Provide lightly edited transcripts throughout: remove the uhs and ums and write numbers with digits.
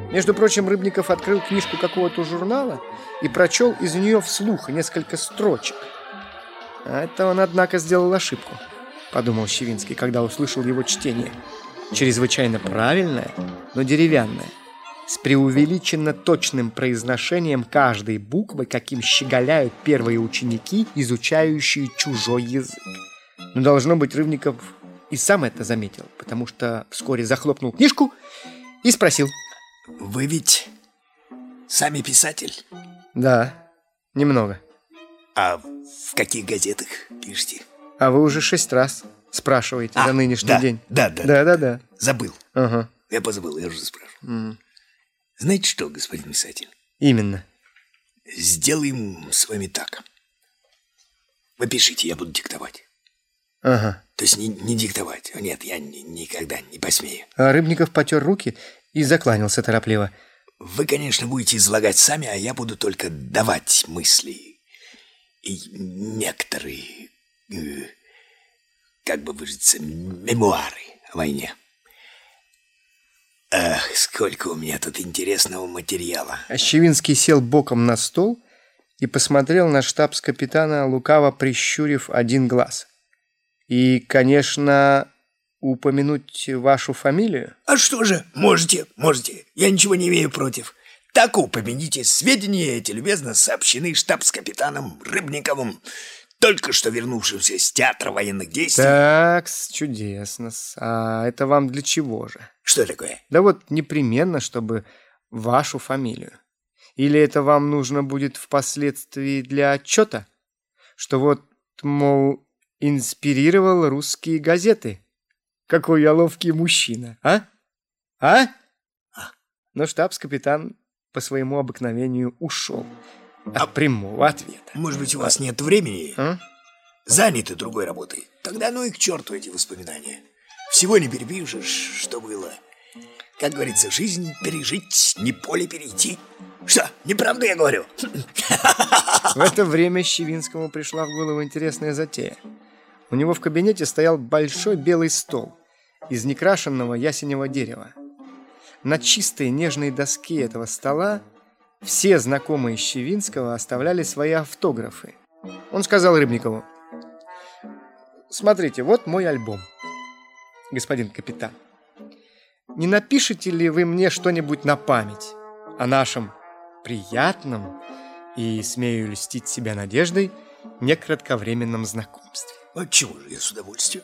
Между прочим, Рыбников открыл книжку какого-то журнала и прочел из нее вслух несколько строчек. А это он, однако, сделал ошибку, подумал Щевинский, когда услышал его чтение. Чрезвычайно правильное, но деревянное, с преувеличенно точным произношением каждой буквы, каким щеголяют первые ученики, изучающие чужой язык. Но, должно быть, Рыбников и сам это заметил, потому что вскоре захлопнул книжку и спросил: «Вы ведь сами писатель?» «Да, немного». «А в каких газетах пишете?» «А вы уже 6 раз спрашиваете за нынешний день». Да. Забыл. Ага. Я позабыл, я уже спрашивал. Знаете что, господин писатель? Именно. Сделаем с вами так. Вы пишите, я буду диктовать. Ага. То есть не диктовать. Нет, я никогда не посмею. А Рыбников потер руки и закланялся торопливо. Вы, конечно, будете излагать сами, а я буду только давать мысли. И некоторые, как бы выразиться, мемуары о войне. Ах, сколько у меня тут интересного материала. Щевинский сел боком на стол и посмотрел на штабс-капитана, лукаво прищурив один глаз. И, конечно, упомянуть вашу фамилию? А что же, можете. Я ничего не имею против. Так упомяните, сведения эти любезно сообщены штабс-капитаном Рыбниковым, только что вернувшимся с театра военных действий. Так, чудесно. А это вам для чего же? Что такое? Да вот непременно, чтобы вашу фамилию. Или это вам нужно будет впоследствии для отчета? Что вот, мол, инспирировал русские газеты. Какой я ловкий мужчина, а? Но штабс-капитан по своему обыкновению ушел от прямого ответа. Может быть, у вас нет времени? Заняты другой работой. Тогда ну и к черту эти воспоминания. Всего не перепишешь, что было. Как говорится, жизнь пережить, не поле перейти. Что, неправду я говорю? В это время Щевинскому пришла в голову интересная затея. У него в кабинете стоял большой белый стол из некрашенного ясеневого дерева. На чистой нежной доске этого стола все знакомые Щевинского оставляли свои автографы. Он сказал Рыбникову: «Смотрите, вот мой альбом, господин капитан. Не напишите ли вы мне что-нибудь на память о нашем приятном и, смею льстить себя надеждой, некратковременном знакомстве?» Отчего же, я с удовольствием.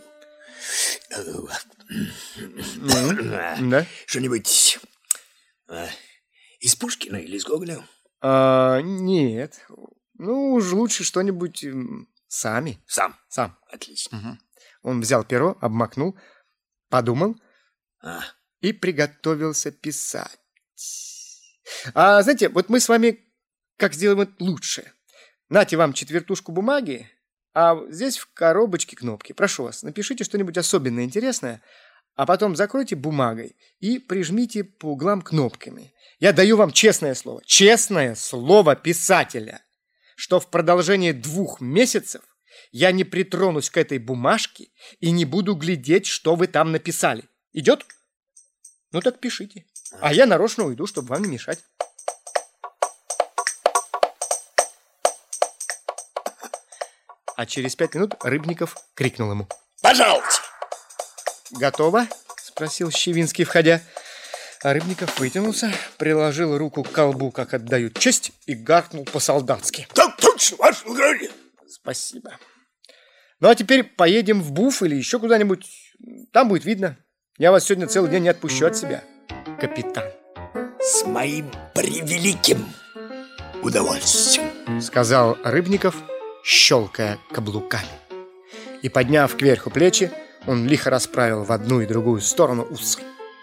Да? Что-нибудь из Пушкина или из Гоголя? Нет. Ну, уж лучше что-нибудь сами. Сам. Отлично. Он взял перо, обмакнул, подумал и приготовился писать. Знаете, вот мы с вами как сделаем это лучше. Нате вам 4 бумаги, а здесь в коробочке кнопки. Прошу вас, напишите что-нибудь особенно интересное, а потом закройте бумагой и прижмите по углам кнопками. Я даю вам честное слово писателя, что в продолжении 2 месяцев я не притронусь к этой бумажке и не буду глядеть, что вы там написали. Идет? Ну так пишите. А я нарочно уйду, чтобы вам не мешать. А через 5 минут Рыбников крикнул ему: «Пожалуйте!» «Готово?» – спросил Щевинский, входя. А Рыбников вытянулся, приложил руку к колбу, как отдают честь, и гаркнул по-солдатски: «Так точно, ваше благородие!» «Спасибо. Ну, а теперь поедем в Буф или еще куда-нибудь. Там будет видно. Я вас сегодня целый день не отпущу от себя, капитан». «С моим превеликим удовольствием», – сказал Рыбников, щелкая каблуками. И, подняв кверху плечи, он лихо расправил в одну и другую сторону усы.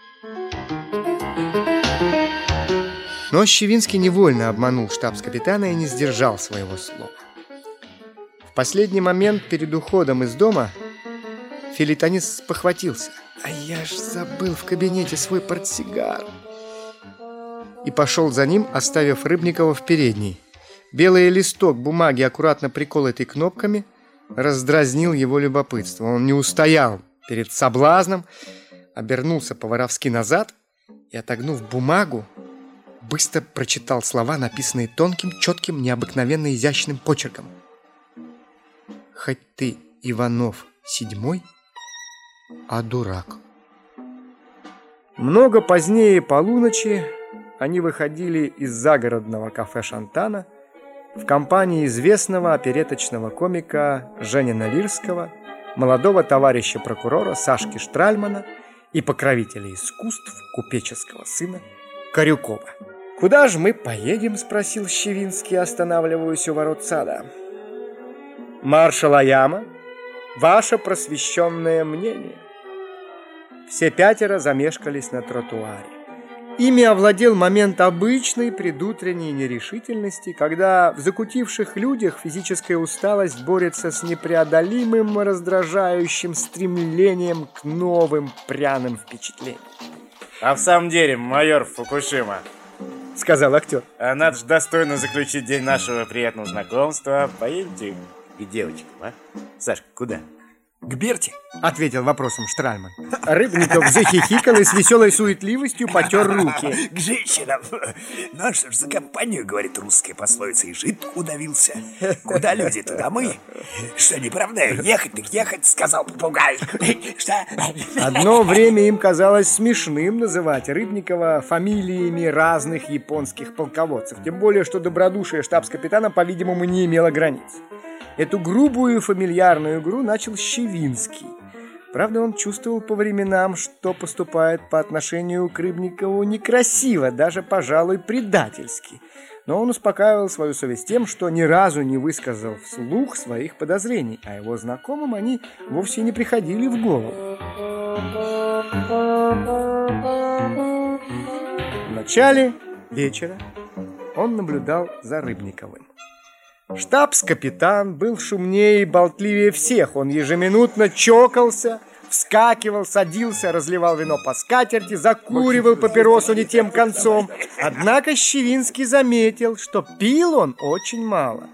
Но Щевинский невольно обманул штабс-капитана и не сдержал своего слова. В последний момент перед уходом из дома фельетонист спохватился: «А я ж забыл в кабинете свой портсигар!» И пошел за ним, оставив Рыбникова в передней. Белый листок бумаги, аккуратно приколотый кнопками, раздразнил его любопытство. Он не устоял перед соблазном, обернулся по-воровски назад и, отогнув бумагу, быстро прочитал слова, написанные тонким, четким, необыкновенно изящным почерком. «Хоть ты, Иванов, седьмой, а дурак». Много позднее полуночи они выходили из загородного кафе «Шантана» в компании известного опереточного комика Женина Лирского, молодого товарища прокурора Сашки Штральмана и покровителя искусств купеческого сына Корюкова. «Куда же мы поедем?» – спросил Щевинский, останавливаясь у ворот сада. «Маршал Аяма, ваше просвещенное мнение». Все пятеро замешкались на тротуаре. Ими овладел момент обычной предутренней нерешительности, когда в закутивших людях физическая усталость борется с непреодолимым раздражающим стремлением к новым пряным впечатлениям. «А в самом деле, майор Фукушима, — сказал актер, — надо же достойно заключить день нашего приятного знакомства. Поедемте к девочкам, а? Сашка, куда?» «К Берте», — ответил вопросом Штральман. Рыбников захихикал и с веселой суетливостью потер руки. «К женщинам. Ну что ж, за компанию, говорит русская пословица, и жид удавился. Куда люди, туда мы. Что, не правда? Ехать так ехать, сказал попугай. Что?» Одно время им казалось смешным называть Рыбникова фамилиями разных японских полководцев, тем более, что добродушие штабс-капитана, по-видимому, не имело границ. Эту грубую фамильярную игру начал Щевинский. Правда, он чувствовал по временам, что поступает по отношению к Рыбникову некрасиво, даже, пожалуй, предательски. Но он успокаивал свою совесть тем, что ни разу не высказал вслух своих подозрений, а его знакомым они вовсе не приходили в голову. В начале вечера он наблюдал за Рыбниковым. Штабс-капитан был шумнее и болтливее всех. Он ежеминутно чокался, вскакивал, садился, разливал вино по скатерти, закуривал папиросу не тем концом. Однако Щевинский заметил, что пил он очень мало.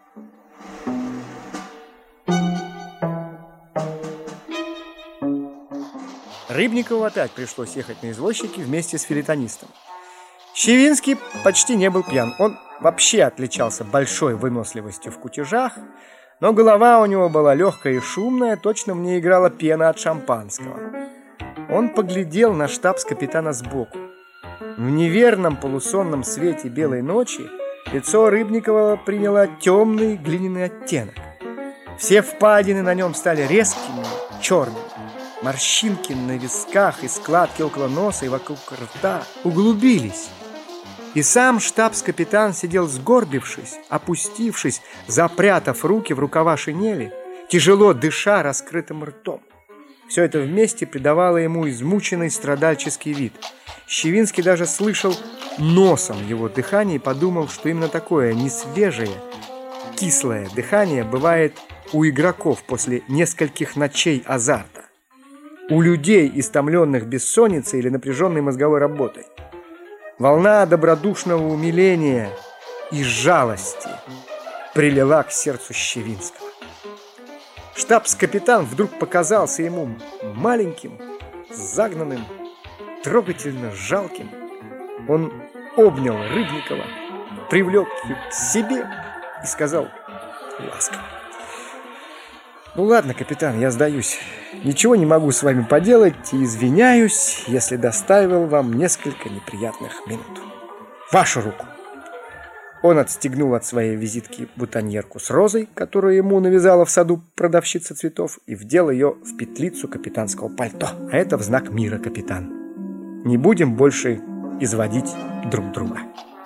Рыбникову опять пришлось ехать на извозчике вместе с фельетонистом. Щевинский почти не был пьян. Он вообще отличался большой выносливостью в кутежах, но голова у него была легкая и шумная, точно в ней играла пена от шампанского. Он поглядел на штабс-капитана сбоку. В неверном полусонном свете белой ночи лицо Рыбникова приняло темный глиняный оттенок. Все впадины на нем стали резкими, черными. Морщинки на висках и складки около носа и вокруг рта углубились. И сам штабс-капитан сидел сгорбившись, опустившись, запрятав руки в рукава шинели, тяжело дыша раскрытым ртом. Все это вместе придавало ему измученный страдальческий вид. Щевинский даже слышал носом его дыхание и подумал, что именно такое несвежее, кислое дыхание бывает у игроков после нескольких ночей азарта, у людей, истомленных бессонницей или напряженной мозговой работой. Волна добродушного умиления и жалости прилила к сердцу Щевинского. Штабс-капитан вдруг показался ему маленьким, загнанным, трогательно жалким. Он обнял Рыбникова, привлек его к себе и сказал ласково: «Ну ладно, капитан, я сдаюсь. Ничего не могу с вами поделать и извиняюсь, если доставил вам несколько неприятных минут. Вашу руку». Он отстегнул от своей визитки бутоньерку с розой, которую ему навязала в саду продавщица цветов, и вдел ее в петлицу капитанского пальто. А это в знак мира, капитан. Не будем больше изводить друг друга.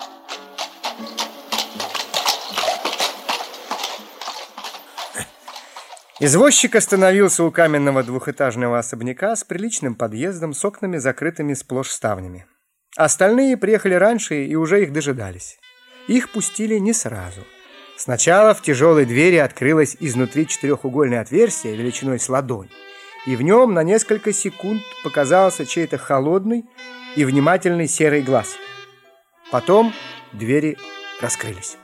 Извозчик остановился у каменного двухэтажного особняка с приличным подъездом, с окнами, закрытыми сплошь ставнями. Остальные приехали раньше и уже их дожидались. Их пустили не сразу. Сначала в тяжелой двери открылось изнутри четырехугольное отверстие величиной с ладонь, и в нем на несколько секунд показался чей-то холодный и внимательный серый глаз. Потом двери раскрылись.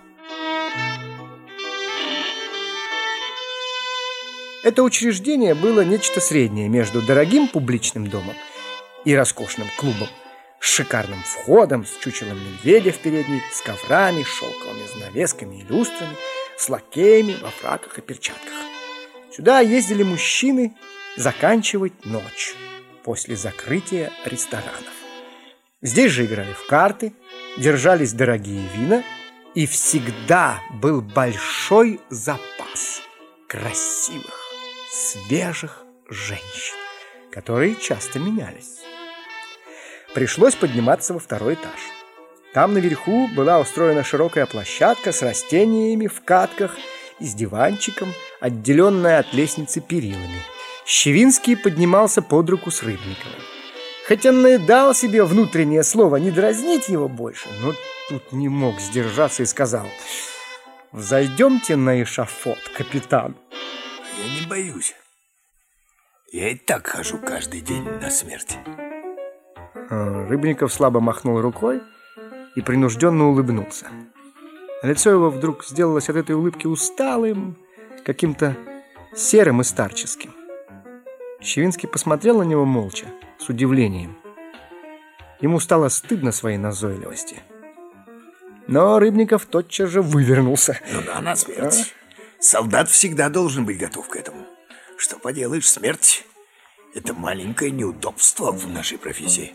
Это учреждение было нечто среднее между дорогим публичным домом и роскошным клубом. шикарным входом, с чучелом медведя в передней, с коврами, шелковыми занавесками и люстрами, с лакеями во фраках и перчатках. Сюда ездили мужчины заканчивать ночь после закрытия ресторанов. Здесь же играли в карты, держались дорогие вина, и всегда был большой запас красивых, свежих женщин, которые часто менялись. Пришлось подниматься во второй этаж. Там наверху была устроена широкая площадка с растениями в катках и с диванчиком, отделенная от лестницы перилами. Щевинский поднимался под руку с Рыбниковым. Хоть он и дал себе внутреннее слово не дразнить его больше, но тут не мог сдержаться и сказал: «Взойдемте на эшафот, капитан». Я не боюсь. Я и так хожу каждый день на смерть. Рыбников слабо махнул рукой и принужденно улыбнулся. Лицо его вдруг сделалось от этой улыбки усталым, каким-то серым и старческим. Щевинский посмотрел на него молча, с удивлением. Ему стало стыдно своей назойливости. Но Рыбников тотчас же вывернулся. Ну да, на смерть. Солдат всегда должен быть готов к этому. Что поделаешь, смерть — это маленькое неудобство в нашей профессии.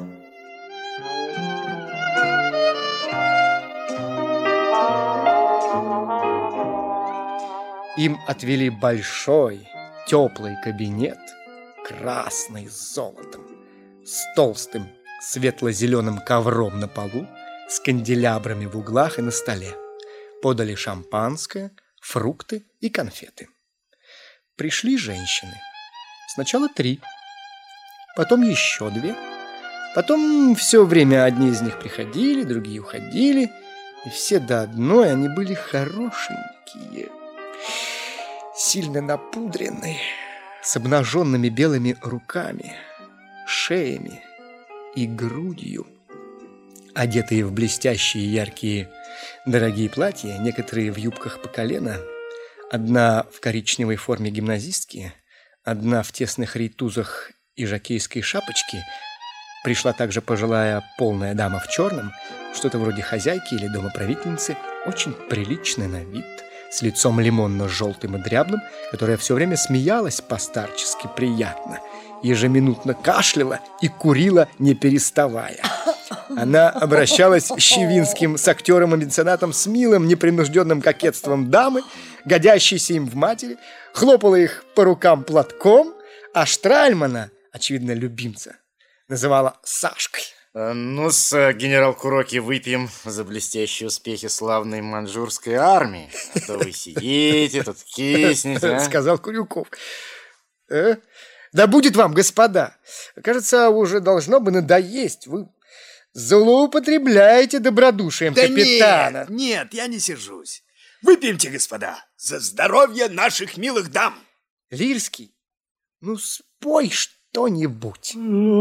Им отвели большой, теплый кабинет, красный с золотом, с толстым светло-зеленым ковром на полу, с канделябрами в углах и на столе. Подали шампанское, фрукты и конфеты. Пришли женщины. Сначала 3, потом еще 2. Потом все время одни из них приходили, другие уходили. И все до одной они были хорошенькие, сильно напудренные, с обнаженными белыми руками, шеями и грудью. Одетые в блестящие яркие дорогие платья, некоторые в юбках по колено, одна в коричневой форме гимназистки, одна в тесных рейтузах и жокейской шапочке. Пришла также пожилая полная дама в черном, что-то вроде хозяйки или домоправительницы, очень приличная на вид, с лицом лимонно-желтым и дряблым, которая все время смеялась по-старчески приятно, ежеминутно кашляла и курила, не переставая. Она обращалась с Щевинским, с актером и меценатом, с милым, непринужденным кокетством дамы, годящейся им в матери, хлопала их по рукам платком, а Штральмана, очевидно, любимца, называла Сашкой. Ну-с, генерал Куроки, выпьем за блестящие успехи славной маньчжурской армии. А то вы сидите, тут киснете, сказал Курюков. Да будет вам, господа. Кажется, уже должно бы надоесть. Вы злоупотребляете добродушием капитана. Нет, я не сержусь. Выпьемте, господа, за здоровье наших милых дам. Лирский, ну спой что-нибудь.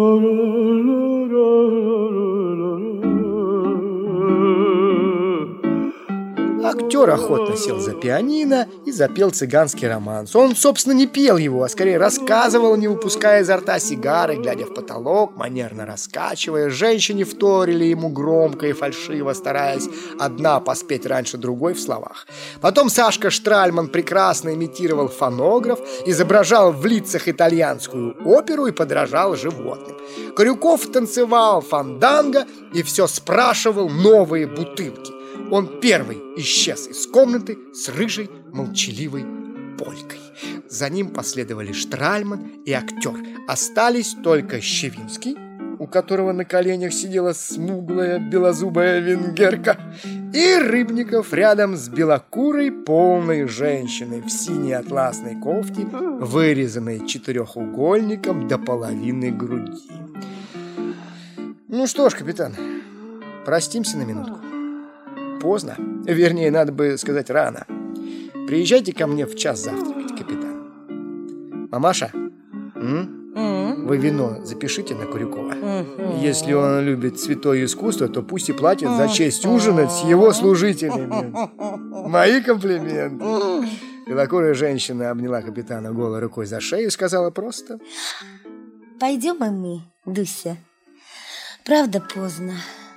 Актер охотно сел за пианино и запел цыганский романс. Он, собственно, не пел его, а скорее рассказывал, не выпуская изо рта сигары, глядя в потолок, манерно раскачивая. Женщины вторили ему громко и фальшиво, стараясь одна поспеть раньше другой в словах. Потом Сашка Штральман прекрасно имитировал фонограф, изображал в лицах итальянскую оперу и подражал животным. Корюков танцевал фанданго и все спрашивал новые бутылки. Он первый исчез из комнаты с рыжей молчаливой полькой. За ним последовали Штральман и актер. Остались только Щевинский, у которого на коленях сидела смуглая белозубая венгерка, и Рыбников рядом с белокурой полной женщиной в синей атласной кофте, вырезанной четырехугольником до половины груди. Ну что ж, капитан, простимся на минутку. Поздно. Вернее, надо бы сказать, рано. Приезжайте ко мне в час завтракать, капитан. Мамаша, вы вино запишите на Курюкова. Если он любит святое искусство, то пусть и платит за честь ужинать с его служителями. Мои комплименты. Белокурая женщина обняла капитана голой рукой за шею и сказала просто: пойдем, мы, Дуся. правда поздно.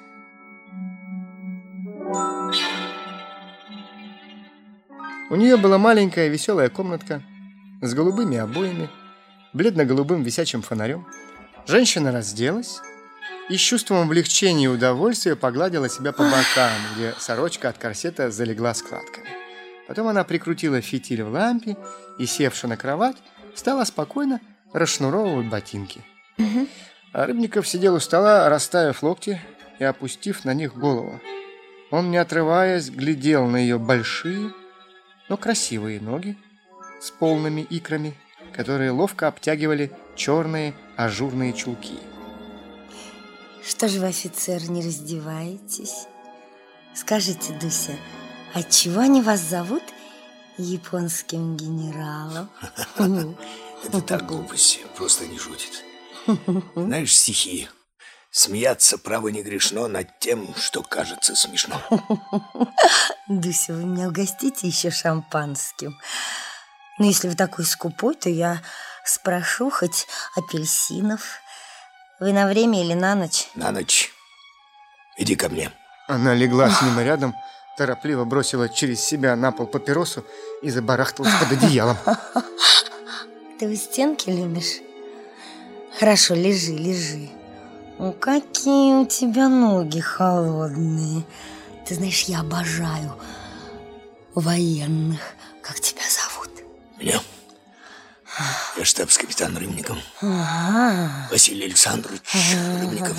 У нее была маленькая веселая комнатка с голубыми обоями, бледно-голубым висячим фонарем. Женщина разделась и с чувством облегчения и удовольствия погладила себя по бокам, где сорочка от корсета залегла складками. Потом она прикрутила фитиль в лампе и, севши на кровать, стала спокойно расшнуровывать ботинки. А Рыбников сидел у стола, расставив локти и опустив на них голову. Он, не отрываясь, глядел на ее большие, но красивые ноги с полными икрами, которые ловко обтягивали черные ажурные чулки. Что же вы, офицер, не раздеваетесь? Скажите, Дуся, отчего они вас зовут японским генералом? Это так глупость, просто не шутит. Знаешь стихи? Смеяться, право, не грешно над тем, что кажется смешно. Дуся, вы меня угостите еще шампанским. Но если вы такой скупой, то я спрошу хоть апельсинов. Вы на время или на ночь? На ночь. Иди ко мне. Она легла с ним рядом, торопливо бросила через себя на пол папиросу и забарахталась под одеялом. Ты у стенки любишь? Хорошо, лежи, лежи. О, какие у тебя ноги холодные. Ты знаешь, я обожаю военных. Как тебя зовут? Меня? Я штабс-капитан Рыбников. Василий Александрович Рыбников.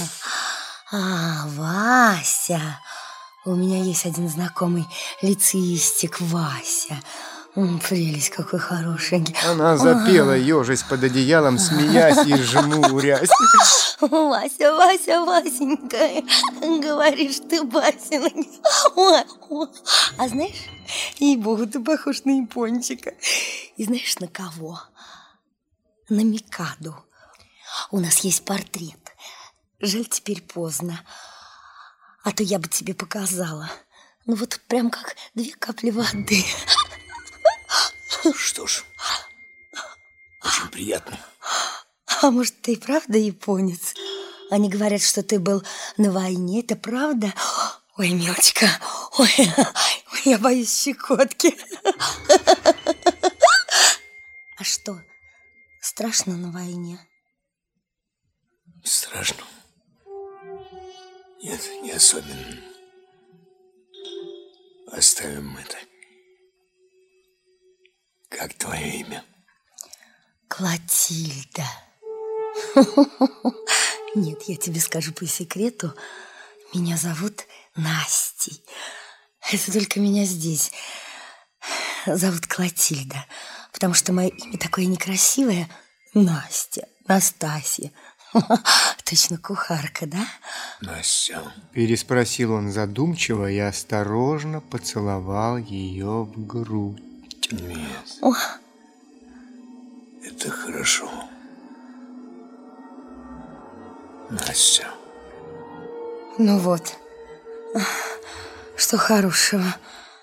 Вася. У меня есть один знакомый лицеистик Вася. Прелесть, какой хорошенький. Она запела, ежась под одеялом, смеясь и жмурясь. Вася, Вася, Васенька, говоришь, ты Васенька. Ой. А знаешь, ей-богу, ты похож на япончика. И знаешь, на кого? На Микаду. У нас есть портрет. Жаль, теперь поздно. А то я бы тебе показала. Ну вот прям как 2 капли воды. Что ж, очень приятно. А может, ты и правда японец? Они говорят, что ты был на войне. Это правда? Ой, милочка, ой, я боюсь щекотки. А что, страшно на войне? Страшно? Нет, не особенно. Оставим это. Как твое имя? Клотильда. Нет, я тебе скажу по секрету. Меня зовут Настей. Это только меня здесь зовут Клотильда, потому что мое имя такое некрасивое. Настя, Настасья. Точно кухарка, да? Настя. Переспросил он задумчиво и осторожно поцеловал ее в грудь. Нет. Это хорошо. Настя. Ну вот, что хорошего.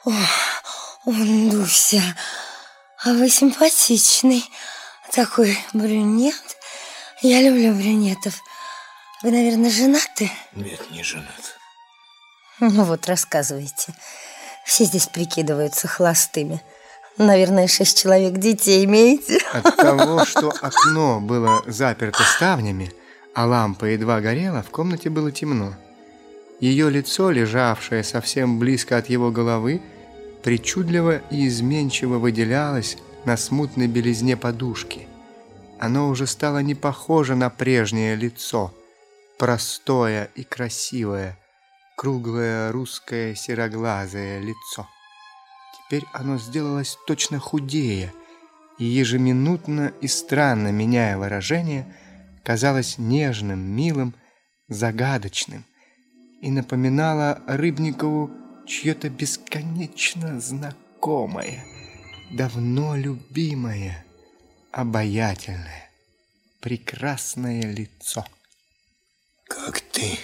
Дуся, а вы симпатичный такой брюнет. Я люблю брюнетов. Вы, наверное, женаты? Нет, не женат. Ну вот, рассказывайте. Все здесь прикидываются холостыми. Наверное, 6 человек детей имеете. От того, что окно было заперто ставнями, а лампа едва горела, в комнате было темно. Ее лицо, лежавшее совсем близко от его головы, причудливо и изменчиво выделялось на смутной белизне подушки. Оно уже стало не похоже на прежнее лицо, простое и красивое, круглое русское сероглазое лицо. Теперь оно сделалось точно худее, и ежеминутно и странно меняя выражение, казалось нежным, милым, загадочным и напоминало Рыбникову чье-то бесконечно знакомое, давно любимое, обаятельное, прекрасное лицо. Как ты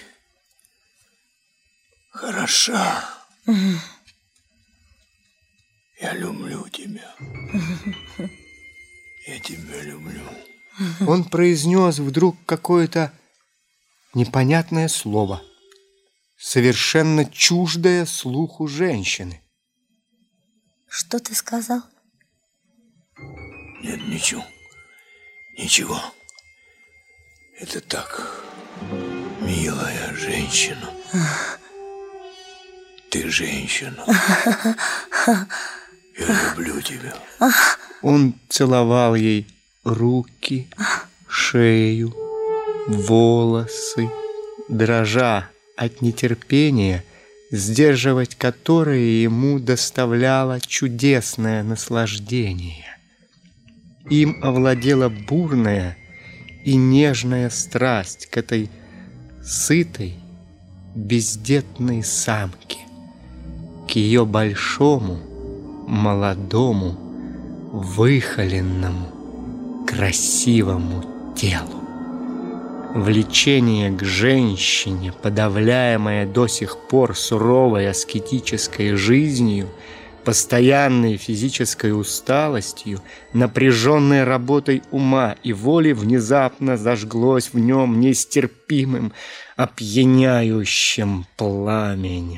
хороша. Я люблю тебя. Я тебя люблю. Он произнес вдруг какое-то непонятное слово, совершенно чуждое слуху женщины. Что ты сказал? Нет, ничего. Ничего. Это так, милая женщина. Ты женщина. Я люблю тебя. Он целовал ей руки, шею, волосы, дрожа от нетерпения, сдерживать которое ему доставляло чудесное наслаждение. Им овладела бурная и нежная страсть к этой сытой, бездетной самке, к ее большому, молодому, выхоленному, красивому телу. Влечение к женщине, подавляемое до сих пор суровой аскетической жизнью, постоянной физической усталостью, напряженной работой ума и воли, внезапно зажглось в нем нестерпимым, опьяняющим пламенем.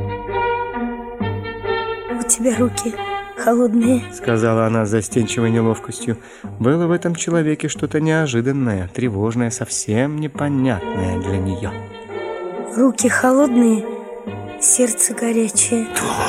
У тебя руки холодные, сказала она с застенчивой неловкостью. Было в этом человеке что-то неожиданное, тревожное, совсем непонятное для нее. Руки холодные, сердце горячее.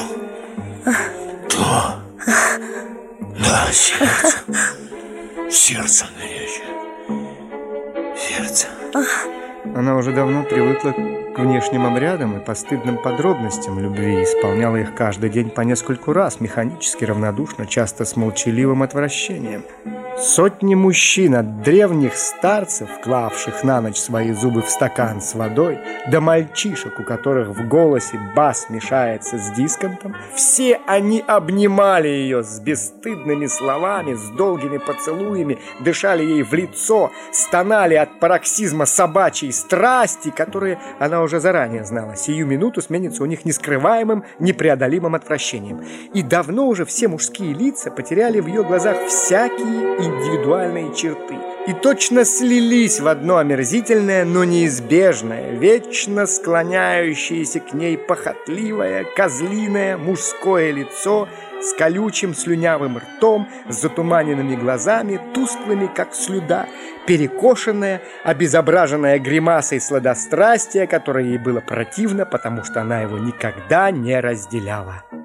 Да, сердце. Сердце горячее. Сердце. Она уже давно привыкла к внешним обрядам и постыдным подробностям любви, исполняла их каждый день по нескольку раз, механически, равнодушно, часто с молчаливым отвращением. Сотни мужчин, от древних старцев, клавших на ночь свои зубы в стакан с водой, до мальчишек, у которых в голосе бас мешается с дисконтом, все они обнимали ее с бесстыдными словами, с долгими поцелуями, дышали ей в лицо, стонали от пароксизма собачьей страсти, которые она уже заранее знала. Сию минуту сменится у них нескрываемым, непреодолимым отвращением. И давно уже все мужские лица потеряли в ее глазах всякие индивидуальные черты и точно слились в одно омерзительное, но неизбежное, вечно склоняющееся к ней похотливое, козлиное мужское лицо с колючим слюнявым ртом, с затуманенными глазами, тусклыми, как слюда, перекошенное, обезображенное гримасой сладострастия, которое ей было противно, потому что она его никогда не разделяла.